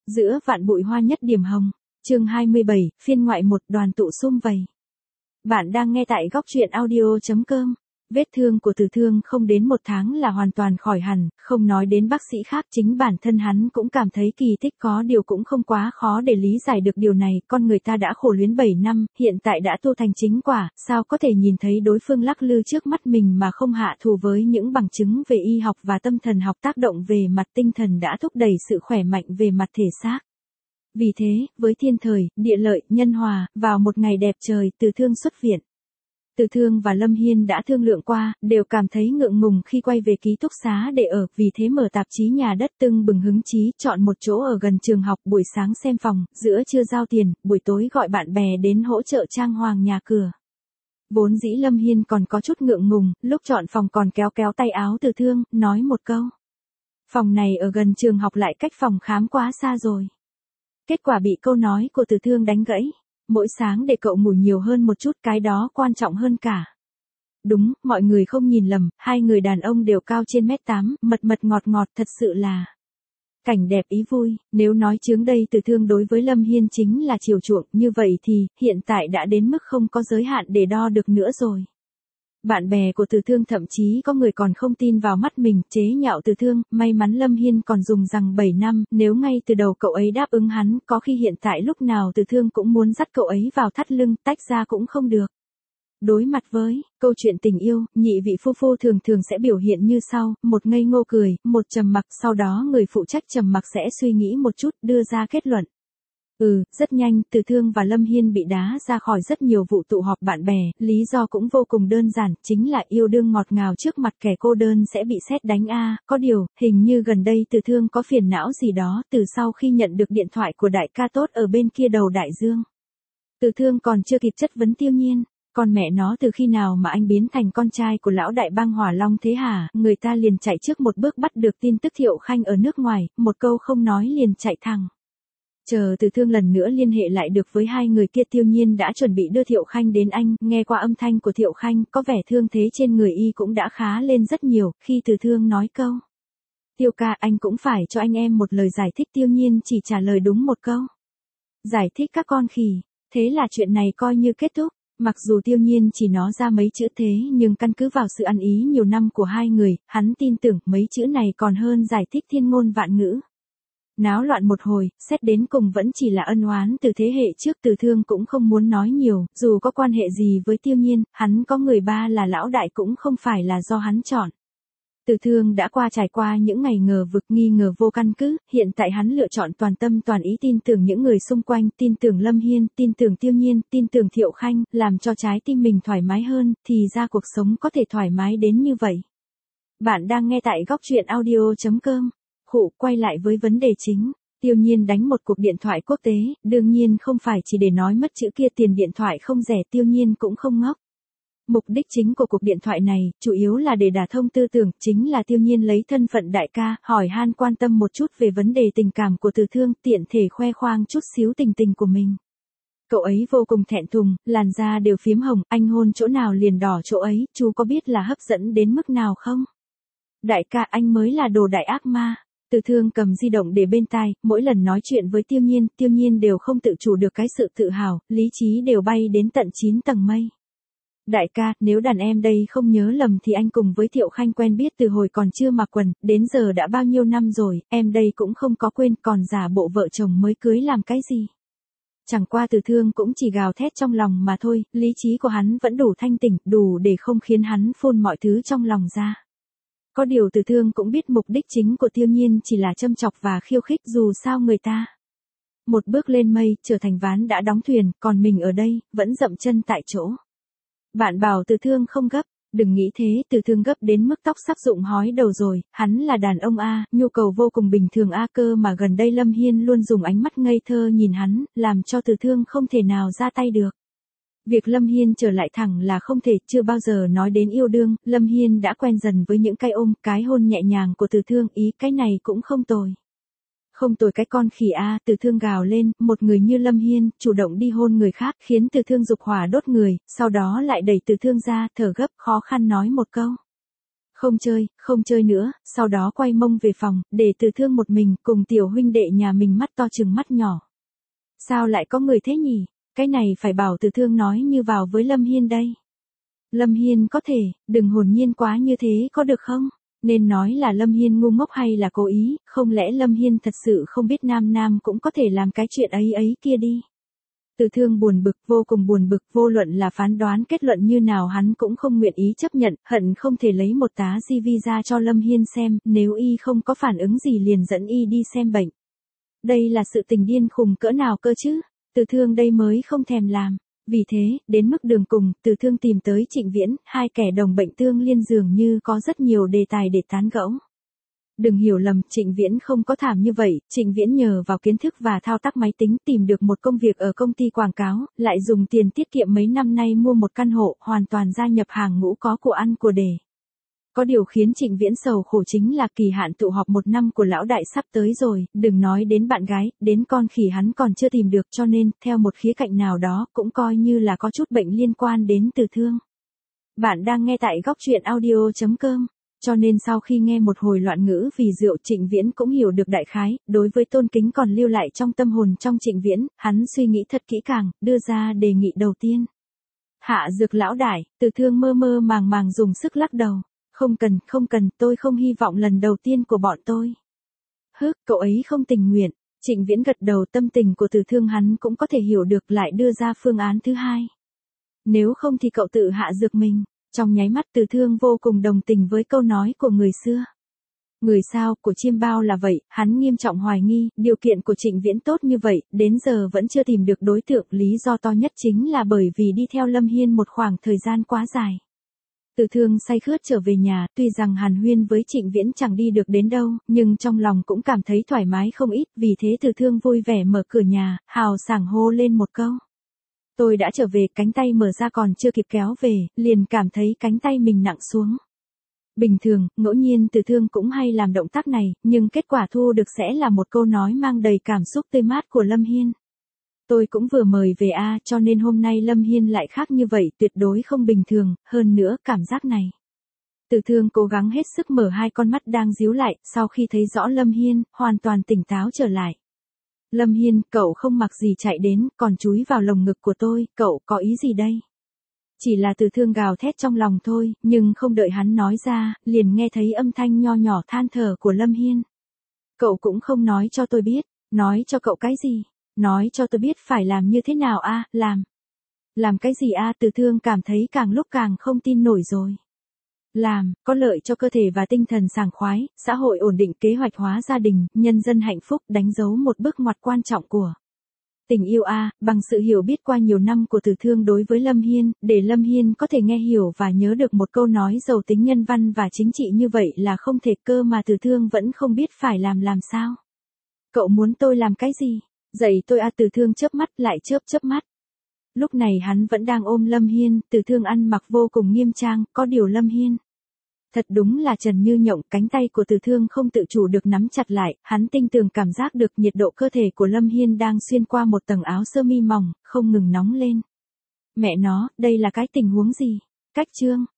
Giữa vạn bụi hoa nhất điểm hồng. Chương 27, phiên ngoại 1, đoàn tụ sum vầy. Bạn đang nghe tại góc truyện audio.com. Vết thương của Từ Thương không đến 1 tháng là hoàn toàn khỏi hẳn, không nói đến bác sĩ khác, chính bản thân hắn cũng cảm thấy kỳ tích, có điều cũng không quá khó để lý giải được điều này, con người ta đã khổ luyến 7 năm, hiện tại đã tu thành chính quả, sao có thể nhìn thấy đối phương lắc lư trước mắt mình mà không hạ thù, với những bằng chứng về y học và tâm thần học tác động về mặt tinh thần đã thúc đẩy sự khỏe mạnh về mặt thể xác. Vì thế, với thiên thời, địa lợi, nhân hòa, vào một ngày đẹp trời, Từ Thương xuất viện. Từ Thương và Lâm Hiên đã thương lượng qua, đều cảm thấy ngượng ngùng khi quay về ký túc xá để ở, vì thế mở tạp chí Nhà Đất tưng bừng hứng chí, chọn một chỗ ở gần trường học, buổi sáng xem phòng, giữa trưa giao tiền, buổi tối gọi bạn bè đến hỗ trợ trang hoàng nhà cửa. Vốn dĩ Lâm Hiên còn có chút ngượng ngùng, lúc chọn phòng còn kéo kéo tay áo Từ Thương, nói một câu. Phòng này ở gần trường học lại cách phòng khám quá xa rồi. Kết quả bị câu nói của Từ Thương đánh gãy. Mỗi sáng để cậu ngủ nhiều hơn một chút, cái đó quan trọng hơn cả. Đúng, mọi người không nhìn lầm, hai người đàn ông đều cao trên 1m8, mật mật ngọt ngọt, thật sự là cảnh đẹp ý vui. Nếu nói chướng đây, Từ Thương đối với Lâm Hiên chính là chiều chuộng, như vậy thì hiện tại đã đến mức không có giới hạn để đo được nữa rồi. Bạn bè của Từ Thương thậm chí có người còn không tin vào mắt mình, chế nhạo Từ Thương, may mắn Lâm Hiên còn dùng rằng 7 năm, nếu ngay từ đầu cậu ấy đáp ứng hắn, có khi hiện tại lúc nào Từ Thương cũng muốn dắt cậu ấy vào thắt lưng, tách ra cũng không được. Đối mặt với câu chuyện tình yêu, nhị vị phu phu thường thường sẽ biểu hiện như sau, một ngây ngô cười, một trầm mặc, sau đó người phụ trách trầm mặc sẽ suy nghĩ một chút, đưa ra kết luận. Rất nhanh, Từ Thương và Lâm Hiên bị đá ra khỏi rất nhiều vụ tụ họp bạn bè, lý do cũng vô cùng đơn giản, chính là yêu đương ngọt ngào trước mặt kẻ cô đơn sẽ bị sét đánh a. Có điều, hình như gần đây Từ Thương có phiền não gì đó, từ sau khi nhận được điện thoại của đại ca tốt ở bên kia đầu đại dương. Từ Thương còn chưa kịp chất vấn Tiêu Nhiên, con mẹ nó từ khi nào mà anh biến thành con trai của lão đại bang Hỏa Long thế hả, người ta liền chạy trước một bước bắt được tin tức Thiệu Khanh ở nước ngoài, một câu không nói liền chạy thẳng. Chờ Từ Thương lần nữa liên hệ lại được với hai người kia, Tiêu Nhiên đã chuẩn bị đưa Thiệu Khanh đến anh, nghe qua âm thanh của Thiệu Khanh, có vẻ thương thế trên người y cũng đã khá lên rất nhiều, khi Từ Thương nói câu. Tiêu ca, anh cũng phải cho anh em một lời giải thích, Tiêu Nhiên chỉ trả lời đúng một câu. Giải thích các con khỉ, thế là chuyện này coi như kết thúc. Mặc dù Tiêu Nhiên chỉ nói ra mấy chữ thế, nhưng căn cứ vào sự ăn ý nhiều năm của hai người, hắn tin tưởng mấy chữ này còn hơn giải thích thiên ngôn vạn ngữ. Náo loạn một hồi, xét đến cùng vẫn chỉ là ân oán từ thế hệ trước. Từ Thương cũng không muốn nói nhiều, dù có quan hệ gì với Tiêu Nhiên, hắn có người ba là lão đại cũng không phải là do hắn chọn. Từ Thương đã trải qua những ngày ngờ vực, nghi ngờ vô căn cứ, hiện tại hắn lựa chọn toàn tâm toàn ý tin tưởng những người xung quanh, tin tưởng Lâm Hiên, tin tưởng Tiêu Nhiên, tin tưởng Thiệu Khanh, làm cho trái tim mình thoải mái hơn, thì ra cuộc sống có thể thoải mái đến như vậy. Bạn đang nghe tại góc truyện audio.com. Quay lại với vấn đề chính. Tiêu Nhiên đánh một cuộc điện thoại quốc tế, đương nhiên không phải chỉ để nói mất chữ kia, tiền điện thoại không rẻ, Tiêu Nhiên cũng không ngốc. Mục đích chính của cuộc điện thoại này, chủ yếu là để đả thông tư tưởng, chính là Tiêu Nhiên lấy thân phận đại ca, hỏi han quan tâm một chút về vấn đề tình cảm của Từ Thương, tiện thể khoe khoang chút xíu tình tình của mình. Cậu ấy vô cùng thẹn thùng, làn da đều phím hồng, anh hôn chỗ nào liền đỏ chỗ ấy, chú có biết là hấp dẫn đến mức nào không? Đại ca, anh mới là đồ đại ác ma. Từ Thương cầm di động để bên tai, mỗi lần nói chuyện với Tiêu Nhiên đều không tự chủ được cái sự tự hào, lý trí đều bay đến tận 9 tầng mây. Đại ca, nếu đàn em đây không nhớ lầm thì anh cùng với Thiệu Khanh quen biết từ hồi còn chưa mặc quần, đến giờ đã bao nhiêu năm rồi, em đây cũng không có quên, còn giả bộ vợ chồng mới cưới làm cái gì. Chẳng qua Từ Thương cũng chỉ gào thét trong lòng mà thôi, lý trí của hắn vẫn đủ thanh tỉnh, đủ để không khiến hắn phun mọi thứ trong lòng ra. Có điều Từ Thương cũng biết mục đích chính của Tiêu Nhiên chỉ là châm chọc và khiêu khích, dù sao người ta một bước lên mây, trở thành ván đã đóng thuyền, còn mình ở đây, vẫn dậm chân tại chỗ. Bạn bảo Từ Thương không gấp, đừng nghĩ thế, Từ Thương gấp đến mức tóc sắc rụng hói đầu rồi, hắn là đàn ông a, nhu cầu vô cùng bình thường a, cơ mà gần đây Lâm Hiên luôn dùng ánh mắt ngây thơ nhìn hắn, làm cho Từ Thương không thể nào ra tay được. Việc Lâm Hiên trở lại thẳng là không thể, chưa bao giờ nói đến yêu đương, Lâm Hiên đã quen dần với những cái ôm, cái hôn nhẹ nhàng của Từ Thương, ý cái này cũng không tồi. Không tồi cái con khỉ a, Từ Thương gào lên, một người như Lâm Hiên, chủ động đi hôn người khác, khiến Từ Thương dục hỏa đốt người, sau đó lại đẩy Từ Thương ra, thở gấp, khó khăn nói một câu. Không chơi nữa, sau đó quay mông về phòng, để Từ Thương một mình cùng tiểu huynh đệ nhà mình mắt to trừng mắt nhỏ. Sao lại có người thế nhỉ? Cái này phải bảo Từ Thương nói như vào với Lâm Hiên đây. Lâm Hiên có thể, đừng hồn nhiên quá như thế có được không? Nên nói là Lâm Hiên ngu ngốc hay là cố ý, không lẽ Lâm Hiên thật sự không biết Nam Nam cũng có thể làm cái chuyện ấy kia đi. Từ Thương buồn bực, vô cùng buồn bực, vô luận là phán đoán kết luận như nào hắn cũng không nguyện ý chấp nhận, hận không thể lấy một tá CV ra cho Lâm Hiên xem, nếu y không có phản ứng gì liền dẫn y đi xem bệnh. Đây là sự tình điên khùng cỡ nào cơ chứ? Từ Thương đây mới không thèm làm. Vì thế, đến mức đường cùng, Từ Thương tìm tới Trịnh Viễn, hai kẻ đồng bệnh tương liên dường như có rất nhiều đề tài để tán gẫu. Đừng hiểu lầm, Trịnh Viễn không có thảm như vậy, Trịnh Viễn nhờ vào kiến thức và thao tác máy tính tìm được một công việc ở công ty quảng cáo, lại dùng tiền tiết kiệm mấy năm nay mua một căn hộ, hoàn toàn gia nhập hàng ngũ có của ăn của để. Có điều khiến Trịnh Viễn sầu khổ chính là kỳ hạn tụ họp 1 năm của lão đại sắp tới rồi, đừng nói đến bạn gái, đến con khỉ hắn còn chưa tìm được, cho nên, theo một khía cạnh nào đó, cũng coi như là có chút bệnh liên quan đến Từ Thương. Bạn đang nghe tại góc truyện audio.com. Cho nên sau khi nghe một hồi loạn ngữ vì rượu, Trịnh Viễn cũng hiểu được đại khái, đối với tôn kính còn lưu lại trong tâm hồn trong Trịnh Viễn, hắn suy nghĩ thật kỹ càng, đưa ra đề nghị đầu tiên. Hạ dược lão đại, Từ Thương mơ mơ màng dùng sức lắc đầu. Không cần, tôi không hy vọng lần đầu tiên của bọn tôi. Cậu ấy không tình nguyện. Trịnh Viễn gật đầu, tâm tình của Từ Thương hắn cũng có thể hiểu được, lại đưa ra phương án thứ hai. Nếu không thì cậu tự hạ dược mình. Trong nháy mắt Từ Thương vô cùng đồng tình với câu nói của người xưa. Người sao, của chiêm bao là vậy, hắn nghiêm trọng hoài nghi, điều kiện của Trịnh Viễn tốt như vậy, đến giờ vẫn chưa tìm được đối tượng, lý do to nhất chính là bởi vì đi theo Lâm Hiên một khoảng thời gian quá dài. Từ Thương say khướt trở về nhà, tuy rằng hàn huyên với Trịnh Viễn chẳng đi được đến đâu, nhưng trong lòng cũng cảm thấy thoải mái không ít, vì thế Từ Thương vui vẻ mở cửa nhà, hào sảng hô lên một câu. Tôi đã trở về, cánh tay mở ra còn chưa kịp kéo về, liền cảm thấy cánh tay mình nặng xuống. Bình thường, ngẫu nhiên Từ Thương cũng hay làm động tác này, nhưng kết quả thu được sẽ là một câu nói mang đầy cảm xúc tươi mát của Lâm Hiên. Tôi cũng vừa mời về cho nên hôm nay Lâm Hiên lại khác như vậy, tuyệt đối không bình thường, hơn nữa cảm giác này. Từ Thương cố gắng hết sức mở hai con mắt đang díu lại, sau khi thấy rõ Lâm Hiên, hoàn toàn tỉnh táo trở lại. Lâm Hiên, cậu không mặc gì chạy đến, còn chúi vào lồng ngực của tôi, cậu có ý gì đây? Chỉ là Từ Thương gào thét trong lòng thôi, nhưng không đợi hắn nói ra, liền nghe thấy âm thanh nho nhỏ than thở của Lâm Hiên. Cậu cũng không nói cho tôi biết, nói cho cậu cái gì? Nói cho tôi biết phải làm như thế nào làm cái gì Từ Thương cảm thấy càng lúc càng không tin nổi rồi. Có lợi cho cơ thể và tinh thần sảng khoái, xã hội ổn định, kế hoạch hóa gia đình, nhân dân hạnh phúc, đánh dấu một bước ngoặt quan trọng của tình yêu bằng sự hiểu biết qua nhiều năm của Từ Thương đối với Lâm Hiên, để Lâm Hiên có thể nghe hiểu và nhớ được một câu nói giàu tính nhân văn và chính trị như vậy là không thể, cơ mà Từ Thương vẫn không biết phải làm sao. Cậu muốn tôi làm cái gì? Dạy tôi Từ Thương chớp mắt lại chớp mắt. Lúc này hắn vẫn đang ôm Lâm Hiên, Từ Thương ăn mặc vô cùng nghiêm trang, có điều Lâm Hiên thật đúng là trần như nhộng, cánh tay của Từ Thương không tự chủ được nắm chặt lại, hắn tinh tường cảm giác được nhiệt độ cơ thể của Lâm Hiên đang xuyên qua một tầng áo sơ mi mỏng, không ngừng nóng lên. Mẹ nó, đây là cái tình huống gì? Cách chương,